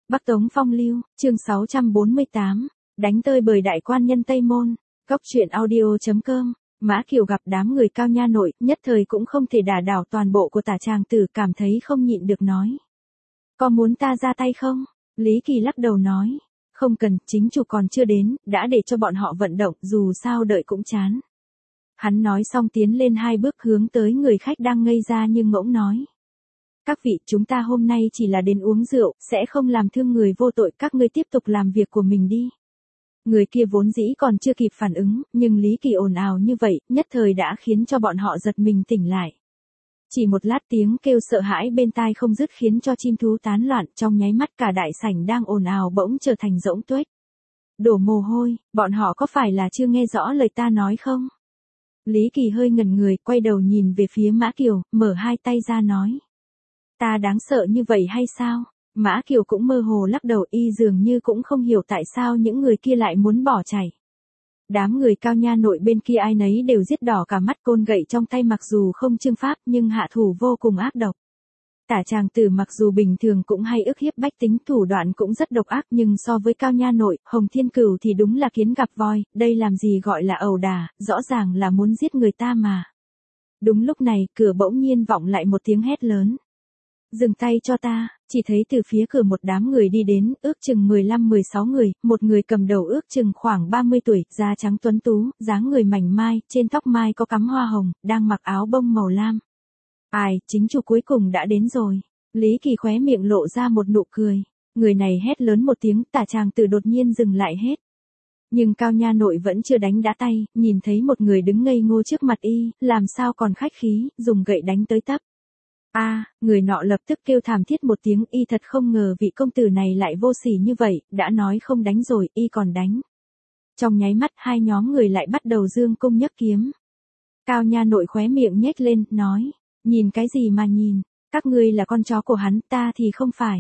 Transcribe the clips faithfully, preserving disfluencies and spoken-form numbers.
Bắc Tống Phong Lưu, chương sáu trăm bốn mươi tám, đánh tơi bời đại quan nhân Tây Môn, Cốc truyện audio chấm com. Mã Kiều gặp đám người Cao Nha Nội, nhất thời cũng không thể đả đảo toàn bộ của tả tràng tử, cảm thấy không nhịn được nói. Có muốn ta ra tay không? Lý Kỳ lắc đầu nói. Không cần, chính chủ còn chưa đến, đã để cho bọn họ vận động, dù sao đợi cũng chán. Hắn nói xong tiến lên hai bước hướng tới người khách đang ngây ra nhưng ngỗng nói. Các vị, chúng ta hôm nay chỉ là đến uống rượu, sẽ không làm thương người vô tội, các ngươi tiếp tục làm việc của mình đi. Người kia vốn dĩ còn chưa kịp phản ứng, nhưng Lý Kỳ ồn ào như vậy, nhất thời đã khiến cho bọn họ giật mình tỉnh lại. Chỉ một lát tiếng kêu sợ hãi bên tai không dứt khiến cho chim thú tán loạn, trong nháy mắt cả đại sảnh đang ồn ào bỗng trở thành rỗng tuếch. Đổ mồ hôi, bọn họ có phải là chưa nghe rõ lời ta nói không? Lý Kỳ hơi ngẩn người, quay đầu nhìn về phía Mã Kiều, mở hai tay ra nói. Ta đáng sợ như vậy hay sao? Mã Kiều cũng mơ hồ lắc đầu, y dường như cũng không hiểu tại sao những người kia lại muốn bỏ chạy. Đám người Cao Nha Nội bên kia ai nấy đều giết đỏ cả mắt, côn gậy trong tay mặc dù không trưng pháp nhưng hạ thủ vô cùng ác độc. Tả tràng tử mặc dù bình thường cũng hay ức hiếp bách tính, thủ đoạn cũng rất độc ác, nhưng so với Cao Nha Nội, Hồng Thiên Cửu thì đúng là kiến gặp voi, đây làm gì gọi là ẩu đả, rõ ràng là muốn giết người ta mà. Đúng lúc này, cửa bỗng nhiên vọng lại một tiếng hét lớn. Dừng tay cho ta, chỉ thấy từ phía cửa một đám người đi đến, ước chừng mười lăm mười sáu người, một người cầm đầu ước chừng khoảng ba mươi tuổi, da trắng tuấn tú, dáng người mảnh mai, trên tóc mai có cắm hoa hồng, đang mặc áo bông màu lam. Ai, chính chủ cuối cùng đã đến rồi. Lý Kỳ khóe miệng lộ ra một nụ cười. Người này hét lớn một tiếng, tả tràng tử đột nhiên dừng lại hết. Nhưng Cao Nha Nội vẫn chưa đánh đã tay, nhìn thấy một người đứng ngây ngô trước mặt y, làm sao còn khách khí, dùng gậy đánh tới tấp. A, à, người nọ lập tức kêu thảm thiết một tiếng, y thật không ngờ vị công tử này lại vô sỉ như vậy, đã nói không đánh rồi, y còn đánh. Trong nháy mắt hai nhóm người lại bắt đầu dương cung nhấc kiếm. Cao Nha Nội khóe miệng nhếch lên, nói, nhìn cái gì mà nhìn, các ngươi là con chó của hắn, ta thì không phải.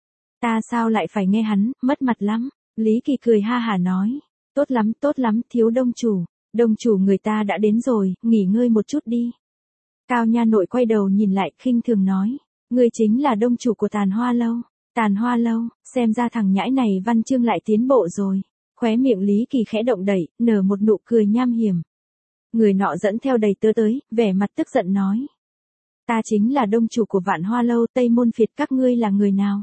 Ta sao lại phải nghe hắn, mất mặt lắm. Lý Kỳ cười ha hả nói, tốt lắm, tốt lắm, thiếu đông chủ, đông chủ người ta đã đến rồi, nghỉ ngơi một chút đi. Cao Nha Nội quay đầu nhìn lại, khinh thường nói, ngươi chính là đông chủ của Tàn Hoa Lâu. Tàn Hoa Lâu, xem ra thằng nhãi này văn chương lại tiến bộ rồi. Khóe miệng Lý Kỳ khẽ động đẩy, nở một nụ cười nham hiểm. Người nọ dẫn theo đầy tớ tới, vẻ mặt tức giận nói. Ta chính là đông chủ của Vạn Hoa Lâu, Tây Môn Phiệt, các ngươi là người nào?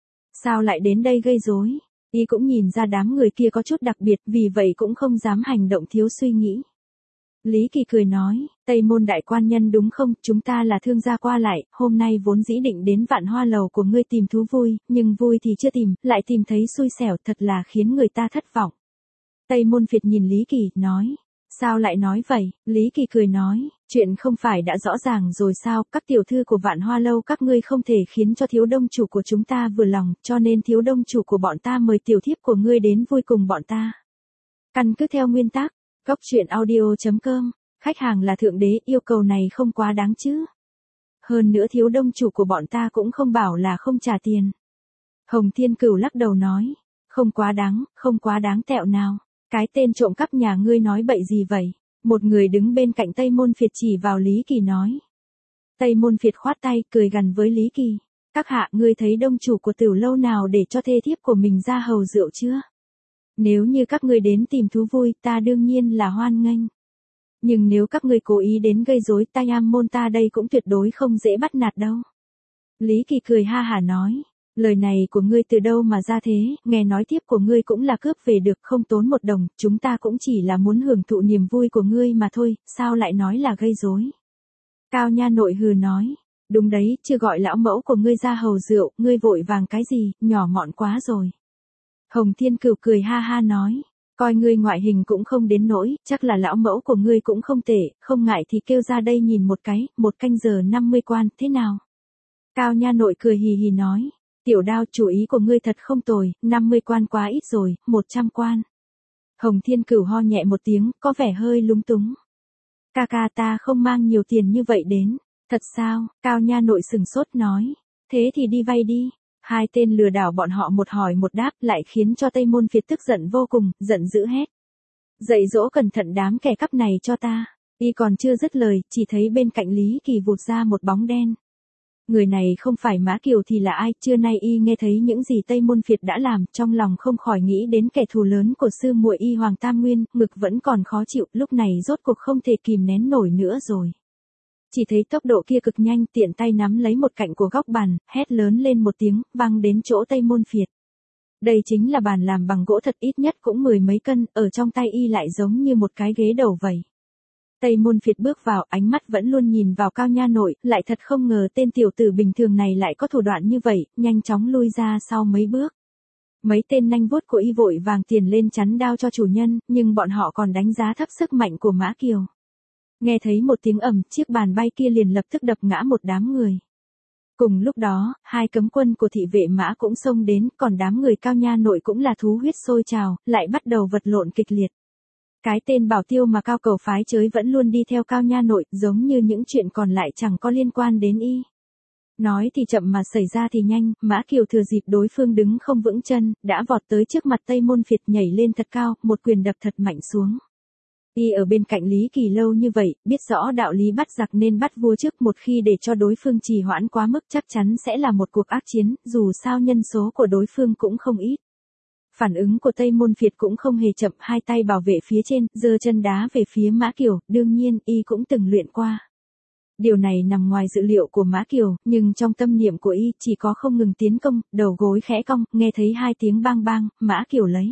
Sao lại đến đây gây rối? Y cũng nhìn ra đám người kia có chút đặc biệt, vì vậy cũng không dám hành động thiếu suy nghĩ. Lý Kỳ cười nói, Tây Môn đại quan nhân đúng không, chúng ta là thương gia qua lại, hôm nay vốn dĩ định đến Vạn Hoa Lầu của ngươi tìm thú vui, nhưng vui thì chưa tìm, lại tìm thấy xui xẻo, thật là khiến người ta thất vọng. Tây Môn Phiệt nhìn Lý Kỳ, nói, sao lại nói vậy? Lý Kỳ cười nói, chuyện không phải đã rõ ràng rồi sao, các tiểu thư của Vạn Hoa Lâu các ngươi không thể khiến cho thiếu đông chủ của chúng ta vừa lòng, cho nên thiếu đông chủ của bọn ta mời tiểu thiếp của ngươi đến vui cùng bọn ta. Căn cứ theo nguyên tắc, Cốc truyện audio chấm com, khách hàng là thượng đế, yêu cầu này không quá đáng chứ. Hơn nữa thiếu đông chủ của bọn ta cũng không bảo là không trả tiền. Hồng Thiên Cửu lắc đầu nói, không quá đáng, không quá đáng tẹo nào. Cái tên trộm cắp nhà ngươi nói bậy gì vậy? Một người đứng bên cạnh Tây Môn Phiệt chỉ vào Lý Kỳ nói. Tây Môn Phiệt khoát tay, cười gằn với Lý Kỳ. Các hạ, ngươi thấy đông chủ của Tiểu Lâu nào để cho thê thiếp của mình ra hầu rượu chưa? Nếu như các ngươi đến tìm thú vui, ta đương nhiên là hoan nghênh. Nhưng nếu các ngươi cố ý đến gây rối, ta Nham môn ta đây cũng tuyệt đối không dễ bắt nạt đâu. Lý Kỳ cười ha hả nói. Lời này của ngươi từ đâu mà ra thế, nghe nói tiếp của ngươi cũng là cướp về được, không tốn một đồng, chúng ta cũng chỉ là muốn hưởng thụ niềm vui của ngươi mà thôi, sao lại nói là gây rối? Cao Nha Nội hừ nói, đúng đấy, chưa gọi lão mẫu của ngươi ra hầu rượu, ngươi vội vàng cái gì, nhỏ mọn quá rồi. Hồng Thiên Cửu cười ha ha nói, coi ngươi ngoại hình cũng không đến nỗi, chắc là lão mẫu của ngươi cũng không tệ, không ngại thì kêu ra đây nhìn một cái, một canh giờ năm mươi quan, thế nào? Cao Nha Nội cười hì hì nói. Tiểu Đao, chủ ý của ngươi thật không tồi, năm mươi quan quá ít rồi, một trăm quan. Hồng Thiên Cửu ho nhẹ một tiếng, có vẻ hơi lúng túng. Ca ca, ta không mang nhiều tiền như vậy đến. Thật sao? Cao Nha Nội sừng sốt nói. Thế thì đi vay đi. Hai tên lừa đảo bọn họ một hỏi một đáp lại khiến cho Tây Môn Phiệt tức giận vô cùng, giận dữ hét. Dạy dỗ cẩn thận đám kẻ cắp này cho ta. Y còn chưa dứt lời, chỉ thấy bên cạnh Lý Kỳ vụt ra một bóng đen. Người này không phải Mã Kiều thì là ai, trưa nay y nghe thấy những gì Tây Môn Việt đã làm, trong lòng không khỏi nghĩ đến kẻ thù lớn của sư muội y Hoàng Tam Nguyên, ngực vẫn còn khó chịu, lúc này rốt cuộc không thể kìm nén nổi nữa rồi. Chỉ thấy tốc độ kia cực nhanh, tiện tay nắm lấy một cạnh của góc bàn, hét lớn lên một tiếng, văng đến chỗ Tây Môn Việt. Đây chính là bàn làm bằng gỗ thật, ít nhất cũng mười mấy cân, ở trong tay y lại giống như một cái ghế đầu vậy. Tây Môn Việt bước vào, ánh mắt vẫn luôn nhìn vào Cao Nha Nội, lại thật không ngờ tên tiểu tử bình thường này lại có thủ đoạn như vậy, nhanh chóng lui ra sau mấy bước. Mấy tên nanh vuốt của y vội vàng tiền lên chắn đao cho chủ nhân, nhưng bọn họ còn đánh giá thấp sức mạnh của Mã Kiều. Nghe thấy một tiếng ầm, chiếc bàn bay kia liền lập tức đập ngã một đám người. Cùng lúc đó, hai cấm quân của thị vệ Mã cũng xông đến, còn đám người Cao Nha Nội cũng là thú huyết sôi trào, lại bắt đầu vật lộn kịch liệt. Cái tên Bảo Tiêu mà Cao Cầu phái chới vẫn luôn đi theo Cao Nha Nội, giống như những chuyện còn lại chẳng có liên quan đến y. Nói thì chậm mà xảy ra thì nhanh, Mã Kiều thừa dịp đối phương đứng không vững chân, đã vọt tới trước mặt Tây Môn Việt, nhảy lên thật cao, một quyền đập thật mạnh xuống. Y ở bên cạnh Lý Kỳ lâu như vậy, biết rõ đạo lý bắt giặc nên bắt vua trước, một khi để cho đối phương trì hoãn quá mức chắc chắn sẽ là một cuộc ác chiến, dù sao nhân số của đối phương cũng không ít. Phản ứng của Tây Môn Việt cũng không hề chậm, hai tay bảo vệ phía trên, giơ chân đá về phía Mã Kiều, đương nhiên, y cũng từng luyện qua. Điều này nằm ngoài dự liệu của Mã Kiều, nhưng trong tâm niệm của y chỉ có không ngừng tiến công, đầu gối khẽ cong, nghe thấy hai tiếng bang bang, Mã Kiều lấy.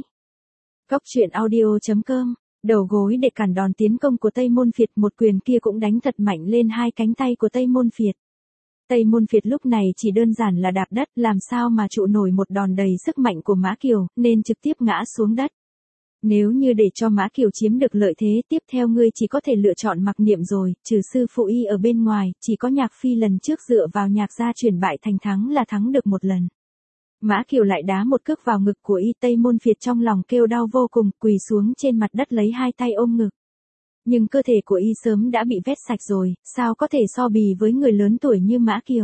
Góc truyện audio chấm com, đầu gối để cản đòn tiến công của Tây Môn Việt, một quyền kia cũng đánh thật mạnh lên hai cánh tay của Tây Môn Việt. Tây Môn Việt lúc này chỉ đơn giản là đạp đất, làm sao mà trụ nổi một đòn đầy sức mạnh của Mã Kiều, nên trực tiếp ngã xuống đất. Nếu như để cho Mã Kiều chiếm được lợi thế, tiếp theo ngươi chỉ có thể lựa chọn mặc niệm rồi, trừ sư phụ y ở bên ngoài, chỉ có Nhạc Phi lần trước dựa vào nhạc gia chuyển bại thành thắng là thắng được một lần. Mã Kiều lại đá một cước vào ngực của y, Tây Môn Việt trong lòng kêu đau vô cùng, quỳ xuống trên mặt đất lấy hai tay ôm ngực. Nhưng cơ thể của y sớm đã bị vét sạch rồi, sao có thể so bì với người lớn tuổi như Mã Kiều.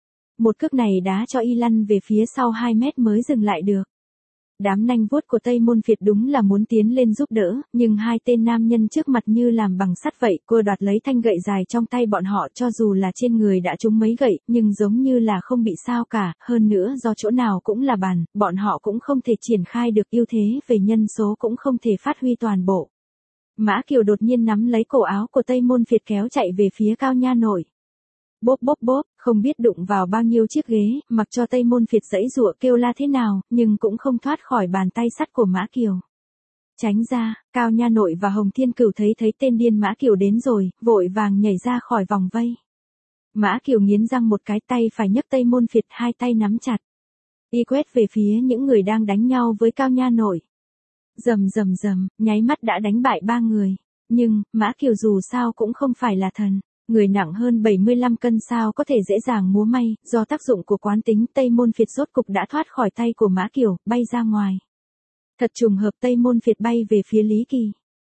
Một cước này đá cho y lăn về phía sau hai mét mới dừng lại được. Đám nanh vuốt của Tây Môn Việt đúng là muốn tiến lên giúp đỡ, nhưng hai tên nam nhân trước mặt như làm bằng sắt vậy, cô đoạt lấy thanh gậy dài trong tay bọn họ, cho dù là trên người đã trúng mấy gậy, nhưng giống như là không bị sao cả, hơn nữa do chỗ nào cũng là bàn, bọn họ cũng không thể triển khai được ưu thế về nhân số, cũng không thể phát huy toàn bộ. Mã Kiều đột nhiên nắm lấy cổ áo của Tây Môn Việt kéo chạy về phía Cao Nha Nội. Bốp bốp bốp, không biết đụng vào bao nhiêu chiếc ghế, mặc cho Tây Môn Việt giãy giụa kêu la thế nào, nhưng cũng không thoát khỏi bàn tay sắt của Mã Kiều. Tránh ra, Cao Nha Nội và Hồng Thiên Cửu thấy thấy tên điên Mã Kiều đến rồi, vội vàng nhảy ra khỏi vòng vây. Mã Kiều nghiến răng một cái, tay phải nhấc Tây Môn Việt, hai tay nắm chặt. Y quét về phía những người đang đánh nhau với Cao Nha Nội. Rầm rầm rầm, nháy mắt đã đánh bại ba người. Nhưng, Mã Kiều dù sao cũng không phải là thần. Người nặng hơn bảy mươi lăm cân sao có thể dễ dàng múa may, do tác dụng của quán tính, Tây Môn Việt rốt cục đã thoát khỏi tay của Mã Kiều, bay ra ngoài. Thật trùng hợp, Tây Môn Việt bay về phía Lý Kỳ.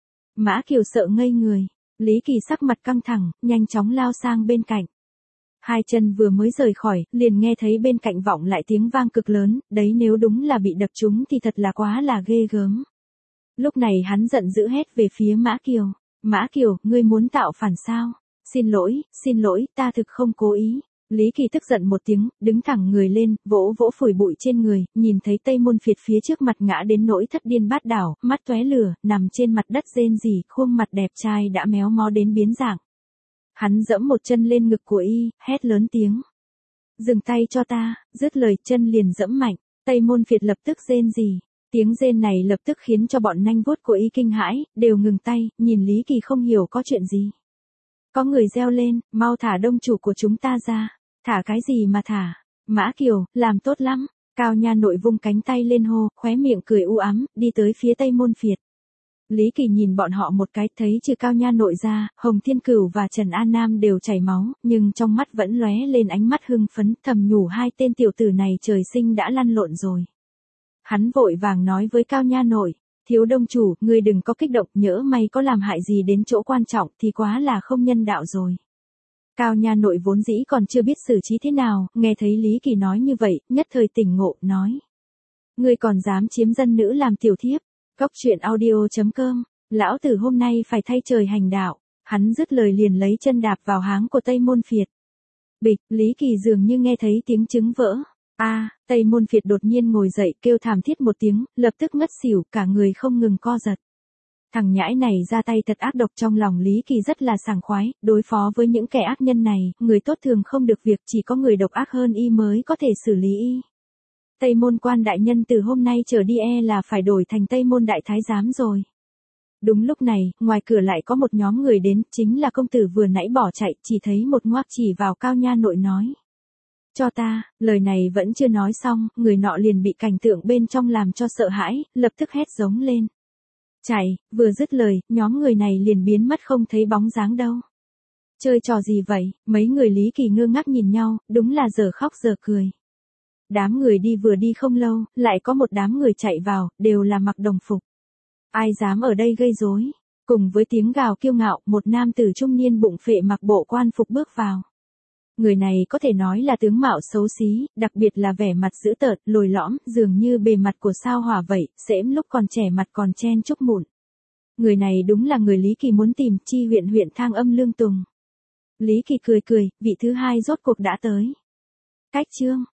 Mã Kiều sợ ngây người. Lý Kỳ sắc mặt căng thẳng, nhanh chóng lao sang bên cạnh. Hai chân vừa mới rời khỏi, liền nghe thấy bên cạnh vọng lại tiếng vang cực lớn, đấy nếu đúng là bị đập trúng thì thật là quá là ghê gớm. Lúc này hắn giận dữ hét về phía Mã Kiều. Mã Kiều, ngươi muốn tạo phản sao? Xin lỗi, xin lỗi, ta thực không cố ý. Lý Kỳ tức giận một tiếng, đứng thẳng người lên, vỗ vỗ phủi bụi trên người, nhìn thấy Tây Môn Việt phía trước mặt ngã đến nỗi thất điên bát đảo, mắt tóe lửa, nằm trên mặt đất rên rỉ, khuôn mặt đẹp trai đã méo mó đến biến dạng. Hắn dẫm một chân lên ngực của y, hét lớn tiếng. Dừng tay cho ta, dứt lời chân liền dẫm mạnh, Tây Môn Việt lập tức rên rỉ. Tiếng rên này lập tức khiến cho bọn nanh vuốt của y kinh hãi, đều ngừng tay, nhìn Lý Kỳ không hiểu có chuyện gì. Có người reo lên, mau thả đông chủ của chúng ta ra. Thả cái gì mà thả? Mã Kiều, làm tốt lắm. Cao Nha Nội vung cánh tay lên hô, khóe miệng cười u ám, đi tới phía Tây Môn Việt. Lý Kỳ nhìn bọn họ một cái, thấy trừ Cao Nha Nội ra, Hồng Thiên Cửu và Trần An Nam đều chảy máu, nhưng trong mắt vẫn lóe lên ánh mắt hưng phấn, thầm nhủ hai tên tiểu tử này trời sinh đã lăn lộn rồi. Hắn vội vàng nói với Cao Nha Nội, thiếu đông chủ, ngươi đừng có kích động, nhỡ may có làm hại gì đến chỗ quan trọng thì quá là không nhân đạo rồi. Cao Nha Nội vốn dĩ còn chưa biết xử trí thế nào, nghe thấy Lý Kỳ nói như vậy, nhất thời tỉnh ngộ, nói. Ngươi còn dám chiếm dân nữ làm tiểu thiếp. Góc truyện audio chấm com, lão tử hôm nay phải thay trời hành đạo. Hắn dứt lời liền lấy chân đạp vào háng của Tây Môn Việt. Bịch, Lý Kỳ dường như nghe thấy tiếng trứng vỡ. A, Tây Môn Việt đột nhiên ngồi dậy kêu thảm thiết một tiếng, lập tức ngất xỉu, cả người không ngừng co giật. Thằng nhãi này ra tay thật ác độc, trong lòng Lý Kỳ rất là sảng khoái, đối phó với những kẻ ác nhân này, người tốt thường không được việc, chỉ có người độc ác hơn y mới có thể xử lý y. Tây Môn Quan đại nhân từ hôm nay trở đi e là phải đổi thành Tây Môn Đại Thái Giám rồi. Đúng lúc này, ngoài cửa lại có một nhóm người đến, chính là công tử vừa nãy bỏ chạy, chỉ thấy một ngoác chỉ vào Cao Nha Nội nói. Cho ta, lời này vẫn chưa nói xong, người nọ liền bị cảnh tượng bên trong làm cho sợ hãi, lập tức hét giống lên. Chạy, vừa dứt lời, nhóm người này liền biến mất không thấy bóng dáng đâu. Chơi trò gì vậy, mấy người Lý Kỳ ngơ ngác nhìn nhau, đúng là giờ khóc giờ cười. Đám người đi vừa đi không lâu, lại có một đám người chạy vào, đều là mặc đồng phục. Ai dám ở đây gây rối? Cùng với tiếng gào kiêu ngạo, một nam tử trung niên bụng phệ mặc bộ quan phục bước vào. Người này có thể nói là tướng mạo xấu xí, đặc biệt là vẻ mặt dữ tợn, lồi lõm, dường như bề mặt của sao hỏa vậy, xễm lúc còn trẻ mặt còn chen chúc mụn. Người này đúng là người Lý Kỳ muốn tìm, Chi huyện huyện Thang Âm Lương Tùng. Lý Kỳ cười cười, vị thứ hai rốt cuộc đã tới. Cách chương